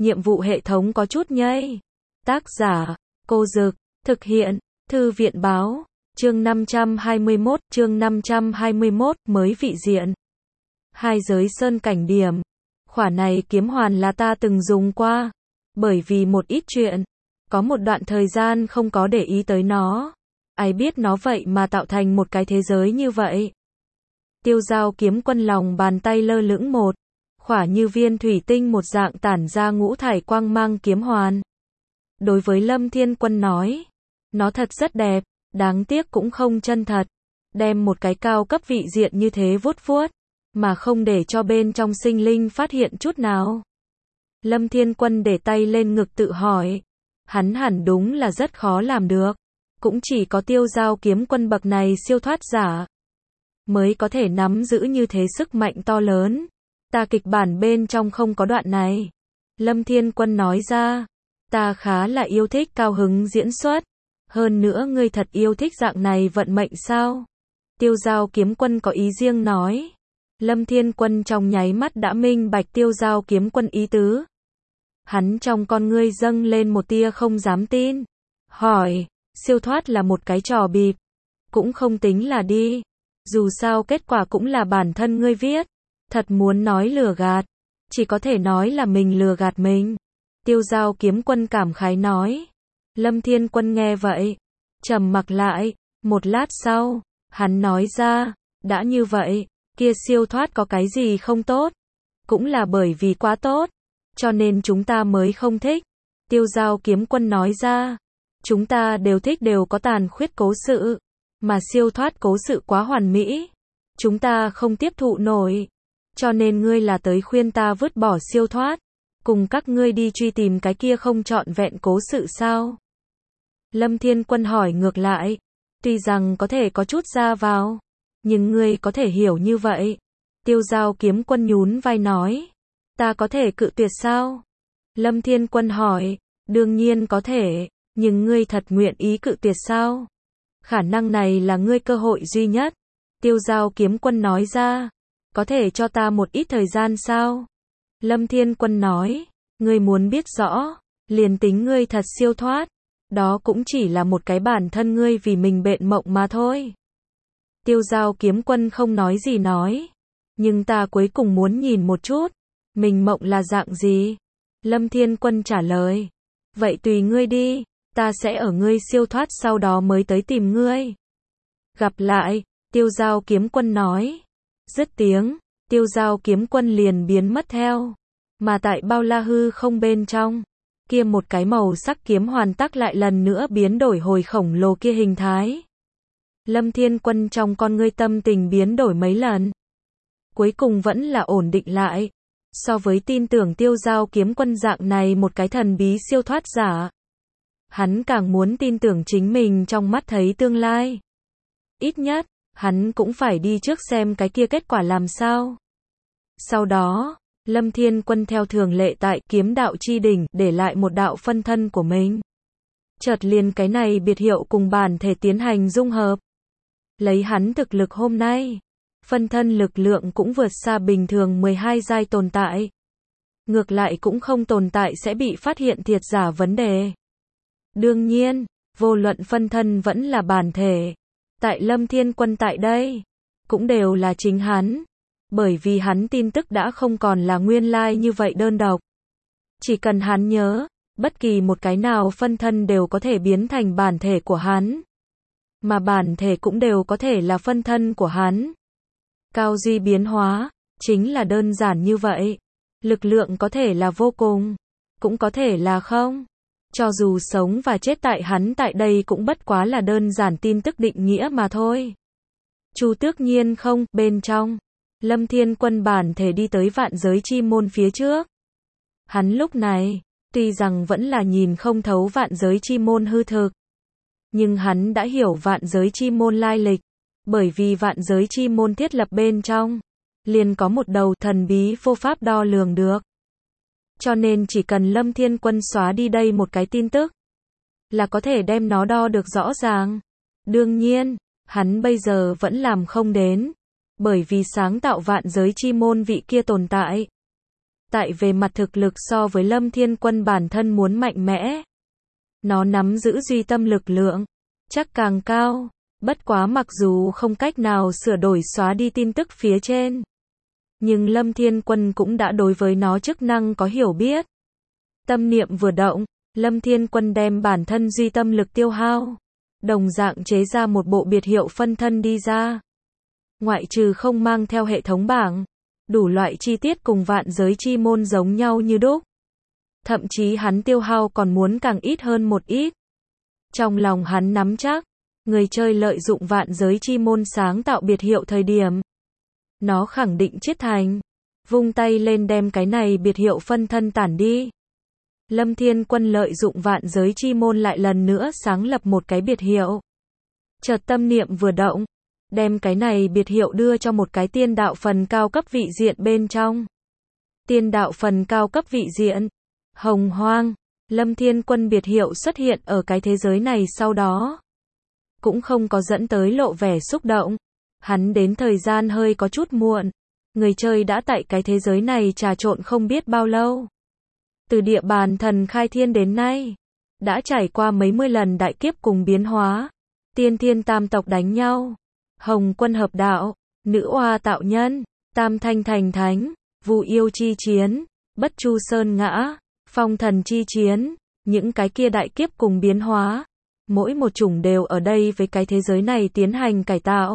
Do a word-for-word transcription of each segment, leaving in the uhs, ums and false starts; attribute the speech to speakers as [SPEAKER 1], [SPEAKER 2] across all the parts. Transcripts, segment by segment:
[SPEAKER 1] nhiệm vụ hệ thống có chút nhây. Tác giả, Cô Dực, thực hiện, Thư viện Báo, chương năm trăm hai mươi mốt, chương năm trăm hai mươi mốt, mới vị diện. Hai giới sơn cảnh điểm. Khỏa này kiếm hoàn là ta từng dùng qua. Bởi vì một ít chuyện, có một đoạn thời gian không có để ý tới nó. Ai biết nó vậy mà tạo thành một cái thế giới như vậy. Tiêu Dao kiếm quân lòng bàn tay lơ lửng một khỏa như viên thủy tinh một dạng tản ra ngũ thải quang mang kiếm hoàn. Đối với Lâm Thiên Quân nói, nó thật rất đẹp, đáng tiếc cũng không chân thật. Đem một cái cao cấp vị diện như thế vuốt vuốt, mà không để cho bên trong sinh linh phát hiện chút nào. Lâm Thiên Quân để tay lên ngực tự hỏi, hắn hẳn đúng là rất khó làm được. Cũng chỉ có Tiêu Dao kiếm quân bậc này siêu thoát giả mới có thể nắm giữ như thế sức mạnh to lớn. Ta kịch bản bên trong không có đoạn này. Lâm Thiên Quân nói ra, ta khá là yêu thích cao hứng diễn xuất. Hơn nữa ngươi thật yêu thích dạng này vận mệnh sao? Tiêu Dao kiếm quân có ý riêng nói. Lâm Thiên Quân trong nháy mắt đã minh bạch Tiêu Dao kiếm quân ý tứ. Hắn trong con ngươi dâng lên một tia không dám tin. Hỏi, siêu thoát là một cái trò bịp. Cũng không tính là đi. Dù sao kết quả cũng là bản thân ngươi viết. Thật muốn nói lừa gạt, chỉ có thể nói là mình lừa gạt mình. Tiêu Dao kiếm quân cảm khái nói. Lâm Thiên Quân nghe vậy, trầm mặc lại. Một lát sau, hắn nói ra, đã như vậy, kia siêu thoát có cái gì không tốt? Cũng là bởi vì quá tốt, cho nên chúng ta mới không thích. Tiêu Dao kiếm quân nói ra, chúng ta đều thích đều có tàn khuyết cố sự, mà siêu thoát cố sự quá hoàn mỹ, chúng ta không tiếp thụ nổi. Cho nên ngươi là tới khuyên ta vứt bỏ siêu thoát, cùng các ngươi đi truy tìm cái kia không trọn vẹn cố sự sao? Lâm Thiên Quân hỏi ngược lại, tuy rằng có thể có chút ra vào, nhưng ngươi có thể hiểu như vậy. Tiêu Dao kiếm quân nhún vai nói, ta có thể cự tuyệt sao? Lâm Thiên Quân hỏi, đương nhiên có thể, nhưng ngươi thật nguyện ý cự tuyệt sao? Khả năng này là ngươi cơ hội duy nhất. Tiêu Dao kiếm quân nói ra, có thể cho ta một ít thời gian sao? Lâm Thiên Quân nói, ngươi muốn biết rõ, liền tính ngươi thật siêu thoát, đó cũng chỉ là một cái bản thân ngươi vì mình bện mộng mà thôi. Tiêu Dao kiếm quân không nói gì nói, nhưng ta cuối cùng muốn nhìn một chút, mình mộng là dạng gì? Lâm Thiên Quân trả lời, vậy tùy ngươi đi, ta sẽ ở ngươi siêu thoát sau đó mới tới tìm ngươi. Gặp lại, Tiêu Dao kiếm quân nói. Dứt tiếng, Tiêu Dao kiếm quân liền biến mất theo. Mà tại bao la hư không bên trong, kia một cái màu sắc kiếm hoàn tắc lại lần nữa biến đổi hồi khổng lồ kia hình thái. Lâm Thiên Quân trong con ngươi tâm tình biến đổi mấy lần. Cuối cùng vẫn là ổn định lại. So với tin tưởng Tiêu Dao kiếm quân dạng này một cái thần bí siêu thoát giả, hắn càng muốn tin tưởng chính mình trong mắt thấy tương lai. Ít nhất, hắn cũng phải đi trước xem cái kia kết quả làm sao. Sau đó, Lâm Thiên Quân theo thường lệ tại kiếm đạo chi đỉnh để lại một đạo phân thân của mình. Chợt liền cái này biệt hiệu cùng bản thể tiến hành dung hợp. Lấy hắn thực lực hôm nay, phân thân lực lượng cũng vượt xa bình thường mười hai giai tồn tại. Ngược lại cũng không tồn tại sẽ bị phát hiện thiệt giả vấn đề. Đương nhiên, vô luận phân thân vẫn là bản thể, tại Lâm Thiên Quân tại đây, cũng đều là chính hắn. Bởi vì hắn tin tức đã không còn là nguyên lai như vậy đơn độc. Chỉ cần hắn nhớ, bất kỳ một cái nào phân thân đều có thể biến thành bản thể của hắn. Mà bản thể cũng đều có thể là phân thân của hắn. Cao duy biến hóa, chính là đơn giản như vậy. Lực lượng có thể là vô cùng, cũng có thể là không. Cho dù sống và chết tại hắn tại đây cũng bất quá là đơn giản tin tức định nghĩa mà thôi. Chu Tước Nhiên không, bên trong, Lâm Thiên Quân bản thể đi tới vạn giới chi môn phía trước. Hắn lúc này, tuy rằng vẫn là nhìn không thấu vạn giới chi môn hư thực, nhưng hắn đã hiểu vạn giới chi môn lai lịch, bởi vì vạn giới chi môn thiết lập bên trong, liền có một đầu thần bí vô pháp đo lường được. Cho nên chỉ cần Lâm Thiên Quân xóa đi đây một cái tin tức, là có thể đem nó đo được rõ ràng. Đương nhiên, hắn bây giờ vẫn làm không đến, bởi vì sáng tạo vạn giới chi môn vị kia tồn tại. tại về mặt thực lực so với Lâm Thiên Quân bản thân muốn mạnh mẽ. Nó nắm giữ duy tâm lực lượng, chắc càng cao, bất quá mặc dù không cách nào sửa đổi xóa đi tin tức phía trên. Nhưng Lâm Thiên Quân cũng đã đối với nó chức năng có hiểu biết. Tâm niệm vừa động, Lâm Thiên Quân đem bản thân duy tâm lực tiêu hao, đồng dạng chế ra một bộ biệt hiệu phân thân đi ra. Ngoại trừ không mang theo hệ thống bảng, đủ loại chi tiết cùng vạn giới chi môn giống nhau như đúc. Thậm chí hắn tiêu hao còn muốn càng ít hơn một ít. Trong lòng hắn nắm chắc, người chơi lợi dụng vạn giới chi môn sáng tạo biệt hiệu thời điểm, nó khẳng định chết thành. Vung tay lên đem cái này biệt hiệu phân thân tản đi. Lâm Thiên Quân lợi dụng vạn giới chi môn lại lần nữa sáng lập một cái biệt hiệu. Chợt tâm niệm vừa động, đem cái này biệt hiệu đưa cho một cái tiên đạo phần cao cấp vị diện bên trong. Tiên đạo phần cao cấp vị diện, Hồng Hoang. Lâm Thiên Quân biệt hiệu xuất hiện ở cái thế giới này sau đó, cũng không có dẫn tới lộ vẻ xúc động. Hắn đến thời gian hơi có chút muộn. Người chơi đã tại cái thế giới này trà trộn không biết bao lâu. Từ địa bàn thần khai thiên đến nay, đã trải qua mấy mươi lần đại kiếp cùng biến hóa. Tiên thiên tam tộc đánh nhau, Hồng Quân hợp đạo, nữ oa tạo nhân, tam thanh thành thánh, Vu yêu chi chiến, Bất Chu Sơn ngã, phong thần chi chiến, những cái kia đại kiếp cùng biến hóa, mỗi một chủng đều ở đây với cái thế giới này tiến hành cải tạo,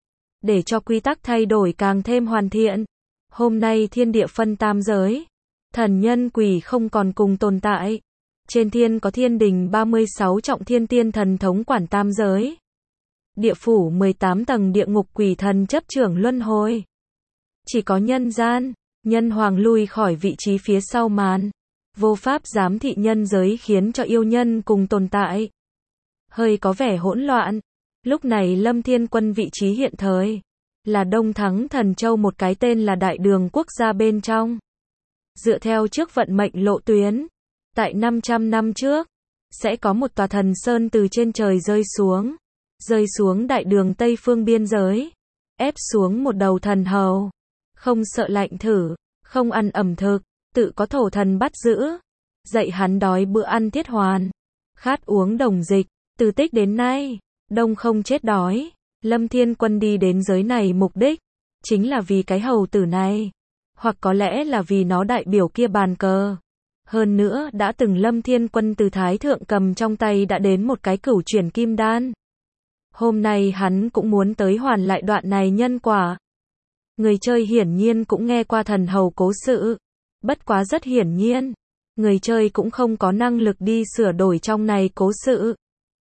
[SPEAKER 1] để cho quy tắc thay đổi càng thêm hoàn thiện. Hôm nay thiên địa phân tam giới, thần nhân quỷ không còn cùng tồn tại. Trên thiên có thiên đình ba mươi sáu trọng thiên tiên thần thống quản tam giới. Địa phủ mười tám tầng địa ngục quỷ thần chấp trưởng luân hồi. Chỉ có nhân gian, nhân hoàng lui khỏi vị trí phía sau màn. Vô pháp giám thị nhân giới khiến cho yêu nhân cùng tồn tại. Hơi có vẻ hỗn loạn. Lúc này Lâm Thiên Quân vị trí hiện thời là Đông Thắng Thần Châu, một cái tên là Đại Đường quốc gia bên trong. Dựa theo trước vận mệnh lộ tuyến, tại năm trăm năm trước, sẽ có một tòa thần sơn từ trên trời rơi xuống. Rơi xuống đại đường Tây phương biên giới. Ép xuống một đầu thần hầu. Không sợ lạnh thử, không ăn ẩm thực, tự có thổ thần bắt giữ. Dạy hắn đói bữa ăn tiết hoàn, khát uống đồng dịch. Từ tích đến nay, Đông không chết đói. Lâm Thiên Quân đi đến giới này mục đích, chính là vì cái hầu tử này. Hoặc có lẽ là vì nó đại biểu kia bàn cờ. Hơn nữa đã từng Lâm Thiên Quân từ Thái Thượng cầm trong tay đã đến một cái cửu chuyển kim đan. Hôm nay hắn cũng muốn tới hoàn lại đoạn này nhân quả. Người chơi hiển nhiên cũng nghe qua thần hầu cố sự. Bất quá rất hiển nhiên, người chơi cũng không có năng lực đi sửa đổi trong này cố sự.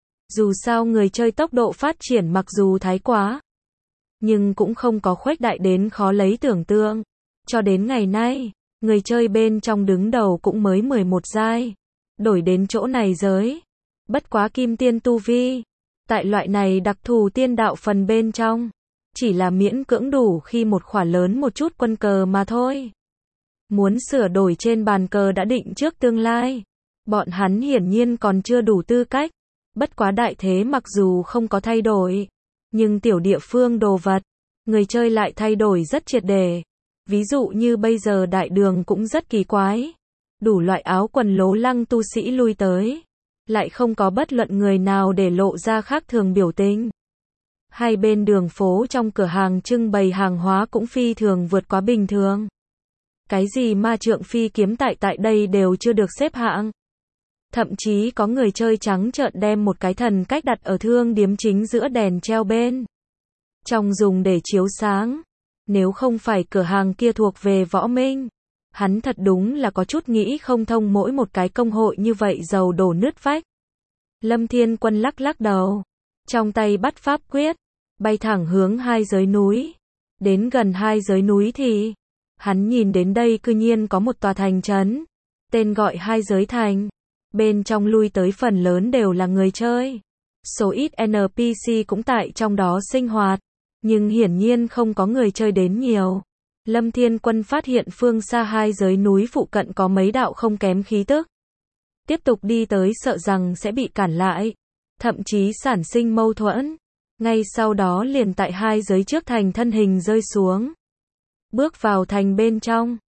[SPEAKER 1] Dù sao người chơi tốc độ phát triển mặc dù thái quá, nhưng cũng không có khuếch đại đến khó lấy tưởng tượng. Cho đến ngày nay, người chơi bên trong đứng đầu cũng mới mười một giai. Đổi đến chỗ này giới. Bất quá kim tiên tu vi. Tại loại này đặc thù tiên đạo phần bên trong, chỉ là miễn cưỡng đủ khi một khỏa lớn một chút quân cờ mà thôi. Muốn sửa đổi trên bàn cờ đã định trước tương lai. Bọn hắn hiển nhiên còn chưa đủ tư cách. Bất quá đại thế mặc dù không có thay đổi, nhưng tiểu địa phương đồ vật, người chơi lại thay đổi rất triệt để. Ví dụ như bây giờ đại đường cũng rất kỳ quái. Đủ loại áo quần lố lăng tu sĩ lui tới. Lại không có bất luận người nào để lộ ra khác thường biểu tình. Hai bên đường phố trong cửa hàng trưng bày hàng hóa cũng phi thường vượt quá bình thường. Cái gì ma trượng phi kiếm tại tại đây đều chưa được xếp hạng. Thậm chí có người chơi trắng trợn đem một cái thần cách đặt ở thương điếm chính giữa đèn treo bên trong dùng để chiếu sáng. Nếu không phải cửa hàng kia thuộc về Võ Minh, hắn thật đúng là có chút nghĩ không thông mỗi một cái công hội như vậy dầu đổ nứt vách. Lâm Thiên Quân lắc lắc đầu, trong tay bắt pháp quyết, bay thẳng hướng hai giới núi. Đến gần hai giới núi thì, hắn nhìn đến đây cư nhiên có một tòa thành trấn, tên gọi hai giới thành. Bên trong lui tới phần lớn đều là người chơi. Số ít en pê xê cũng tại trong đó sinh hoạt, nhưng hiển nhiên không có người chơi đến nhiều. Lâm Thiên Quân phát hiện phương xa hai giới núi phụ cận có mấy đạo không kém khí tức. Tiếp tục đi tới sợ rằng sẽ bị cản lại, thậm chí sản sinh mâu thuẫn. Ngay sau đó liền tại hai giới trước thành thân hình rơi xuống. Bước vào thành bên trong,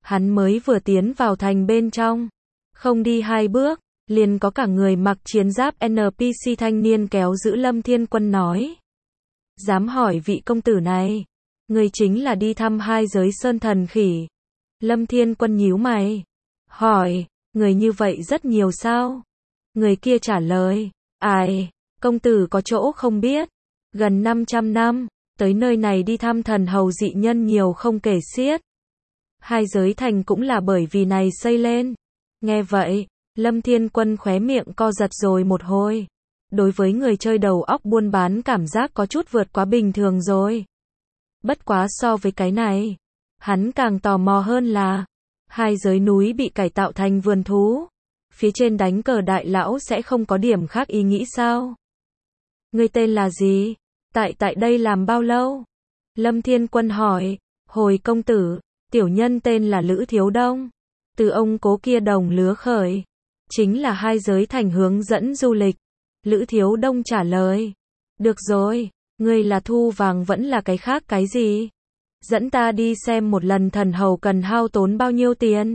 [SPEAKER 1] Hắn mới vừa tiến vào thành bên trong, không đi hai bước, liền có cả người mặc chiến giáp en pê xê thanh niên kéo giữ Lâm Thiên Quân nói. Dám hỏi vị công tử này, người chính là đi thăm hai giới sơn thần khỉ. Lâm Thiên Quân nhíu mày, hỏi, người như vậy rất nhiều sao? Người kia trả lời, ai, công tử có chỗ không biết, gần năm trăm năm, tới nơi này đi thăm thần hầu dị nhân nhiều không kể xiết. Hai giới thành cũng là bởi vì này xây lên. Nghe vậy, Lâm Thiên Quân khóe miệng co giật rồi một hồi. Đối với người chơi đầu óc buôn bán cảm giác có chút vượt quá bình thường rồi. Bất quá so với cái này, hắn càng tò mò hơn là, hai giới núi bị cải tạo thành vườn thú. Phía trên đánh cờ đại lão sẽ không có điểm khác ý nghĩ sao? Ngươi tên là gì? Tại tại đây làm bao lâu? Lâm Thiên Quân hỏi, hồi công tử, tiểu nhân tên là Lữ Thiếu Đông. Từ ông cố kia đồng lứa khởi. Chính là hai giới thành hướng dẫn du lịch. Lữ Thiếu Đông trả lời. Được rồi, ngươi là thu vàng vẫn là cái khác cái gì? Dẫn ta đi xem một lần thần hầu cần hao tốn bao nhiêu tiền?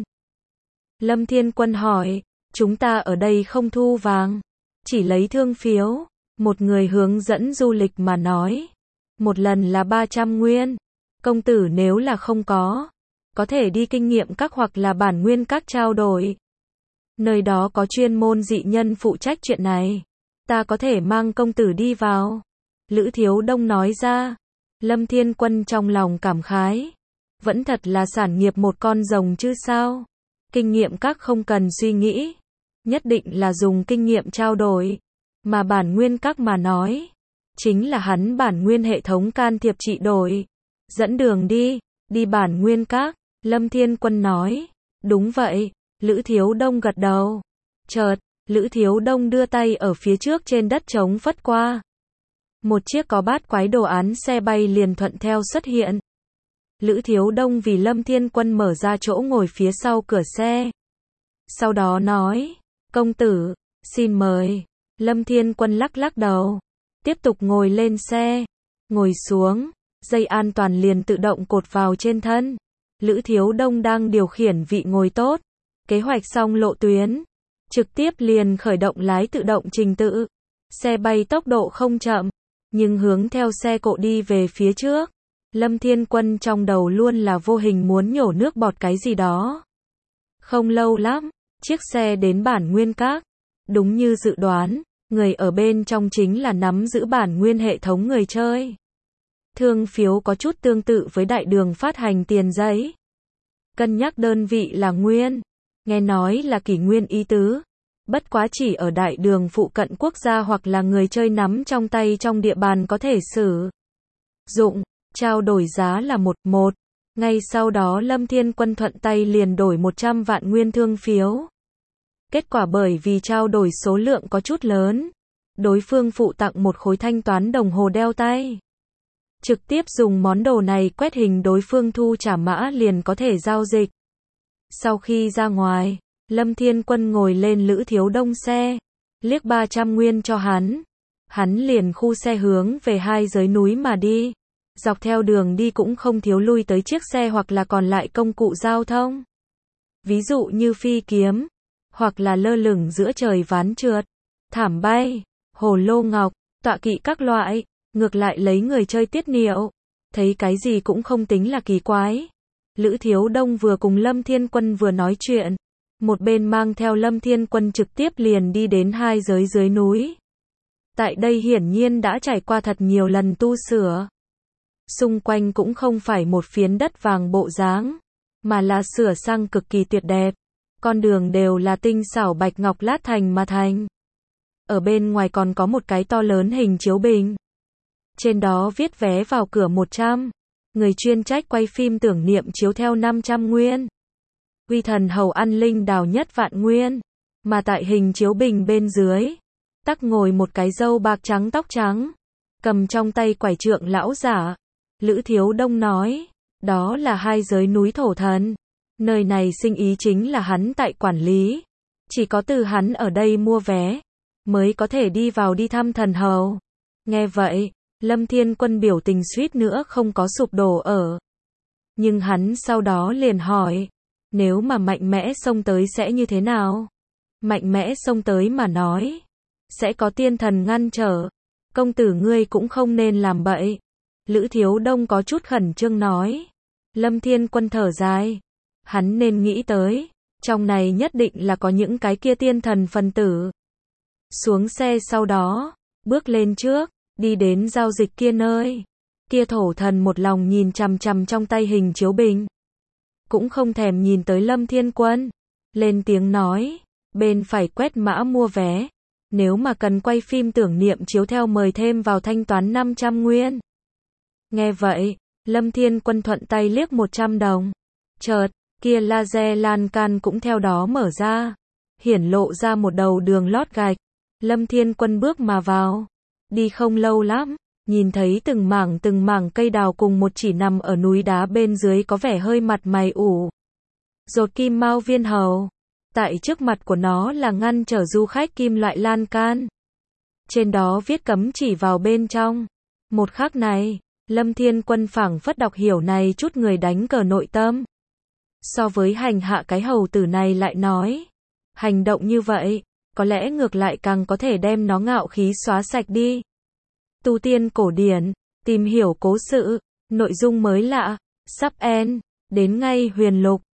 [SPEAKER 1] Lâm Thiên Quân hỏi, chúng ta ở đây không thu vàng, chỉ lấy thương phiếu. Một người hướng dẫn du lịch mà nói. Một lần là ba trăm nguyên. Công tử nếu là không có, có thể đi kinh nghiệm các hoặc là bản nguyên các trao đổi. Nơi đó có chuyên môn dị nhân phụ trách chuyện này. Ta có thể mang công tử đi vào. Lữ Thiếu Đông nói ra. Lâm Thiên Quân trong lòng cảm khái. Vẫn thật là sản nghiệp một con rồng chứ sao. Kinh nghiệm các không cần suy nghĩ. Nhất định là dùng kinh nghiệm trao đổi. Mà bản nguyên các mà nói. Chính là hắn bản nguyên hệ thống can thiệp trị đổi. Dẫn đường đi. Đi bản nguyên các. Lâm Thiên Quân nói. Đúng vậy. Lữ Thiếu Đông gật đầu. Chợt, Lữ Thiếu Đông đưa tay ở phía trước trên đất trống phất qua. Một chiếc có bát quái đồ án xe bay liền thuận theo xuất hiện. Lữ Thiếu Đông vì Lâm Thiên Quân mở ra chỗ ngồi phía sau cửa xe. Sau đó nói, công tử, xin mời. Lâm Thiên Quân lắc lắc đầu. Tiếp tục ngồi lên xe. Ngồi xuống, dây an toàn liền tự động cột vào trên thân. Lữ Thiếu Đông đang điều khiển vị ngồi tốt. Kế hoạch xong lộ tuyến. Trực tiếp liền khởi động lái tự động trình tự. Xe bay tốc độ không chậm, nhưng hướng theo xe cộ đi về phía trước. Lâm Thiên Quân trong đầu luôn là vô hình muốn nhổ nước bọt cái gì đó. Không lâu lắm, chiếc xe đến bản nguyên các. Đúng như dự đoán, người ở bên trong chính là nắm giữ bản nguyên hệ thống người chơi. Thương phiếu có chút tương tự với đại đường phát hành tiền giấy. Cân nhắc đơn vị là nguyên. Nghe nói là kỷ nguyên ý tứ. Bất quá chỉ ở đại đường phụ cận quốc gia hoặc là người chơi nắm trong tay trong địa bàn có thể sử dụng. Trao đổi giá là một một. Ngay sau đó Lâm Thiên Quân thuận tay liền đổi một trăm vạn nguyên thương phiếu. Kết quả bởi vì trao đổi số lượng có chút lớn, đối phương phụ tặng một khối thanh toán đồng hồ đeo tay. Trực tiếp dùng món đồ này quét hình đối phương thu trả mã liền có thể giao dịch. Sau khi ra ngoài, Lâm Thiên Quân ngồi lên Lữ Thiếu Đông xe, liếc ba trăm nguyên cho hắn. Hắn liền khu xe hướng về hai giới núi mà đi. Dọc theo đường đi cũng không thiếu lui tới chiếc xe hoặc là còn lại công cụ giao thông. Ví dụ như phi kiếm, hoặc là lơ lửng giữa trời ván trượt, thảm bay, hồ lô ngọc, tọa kỵ các loại, ngược lại lấy người chơi tiết niệu. Thấy cái gì cũng không tính là kỳ quái. Lữ Thiếu Đông vừa cùng Lâm Thiên Quân vừa nói chuyện, một bên mang theo Lâm Thiên Quân trực tiếp liền đi đến hai giới dưới núi. Tại đây hiển nhiên đã trải qua thật nhiều lần tu sửa. Xung quanh cũng không phải một phiến đất vàng bộ dáng, mà là sửa sang cực kỳ tuyệt đẹp. Con đường đều là tinh xảo bạch ngọc lát thành mà thành. Ở bên ngoài còn có một cái to lớn hình chiếu bình. Trên đó viết vé vào cửa một trăm. Người chuyên trách quay phim tưởng niệm chiếu theo năm trăm nguyên. Uy thần hầu ăn linh đào nhất vạn nguyên. Mà tại hình chiếu bình bên dưới, tắc ngồi một cái râu bạc trắng tóc trắng, cầm trong tay quải trượng lão giả. Lữ Thiếu Đông nói, đó là hai giới núi thổ thần. Nơi này sinh ý chính là hắn tại quản lý. Chỉ có từ hắn ở đây mua vé, mới có thể đi vào đi thăm thần hầu. Nghe vậy, Lâm Thiên Quân biểu tình suýt nữa không có sụp đổ ở. Nhưng hắn sau đó liền hỏi, Nếu mà mạnh mẽ xông tới sẽ như thế nào? Mạnh mẽ xông tới mà nói. Sẽ có tiên thần ngăn trở. Công tử ngươi cũng không nên làm bậy. Lữ Thiếu Đông có chút khẩn trương nói. Lâm Thiên Quân thở dài. Hắn nên nghĩ tới. Trong này nhất định là có những cái kia tiên thần phần tử. Xuống xe sau đó. Bước lên trước. Đi đến giao dịch kia nơi. Kia thổ thần một lòng nhìn chằm chằm trong tay hình chiếu bình. Cũng không thèm nhìn tới Lâm Thiên Quân. Lên tiếng nói. Bên phải quét mã mua vé. Nếu mà cần quay phim tưởng niệm chiếu theo mời thêm vào thanh toán năm trăm nguyên. Nghe vậy, Lâm Thiên Quân thuận tay liếc một trăm đồng. Chợt, kia laser lan can cũng theo đó mở ra. Hiển lộ ra một đầu đường lót gạch. Lâm Thiên Quân bước mà vào. Đi không lâu lắm, nhìn thấy từng mảng từng mảng cây đào cùng một chỉ nằm ở núi đá bên dưới có vẻ hơi mặt mày ủ. Rột kim mao viên hầu. Tại trước mặt của nó là ngăn trở du khách kim loại lan can. Trên đó viết cấm chỉ vào bên trong. Một khắc này, Lâm Thiên Quân phảng phất đọc hiểu này chút người đánh cờ nội tâm. So với hành hạ cái hầu tử này lại nói. Hành động như vậy, có lẽ ngược lại càng có thể đem nó ngạo khí xóa sạch đi. Tu tiên cổ điển, tìm hiểu cố sự, nội dung mới lạ, sắp end, đến ngay huyền lục.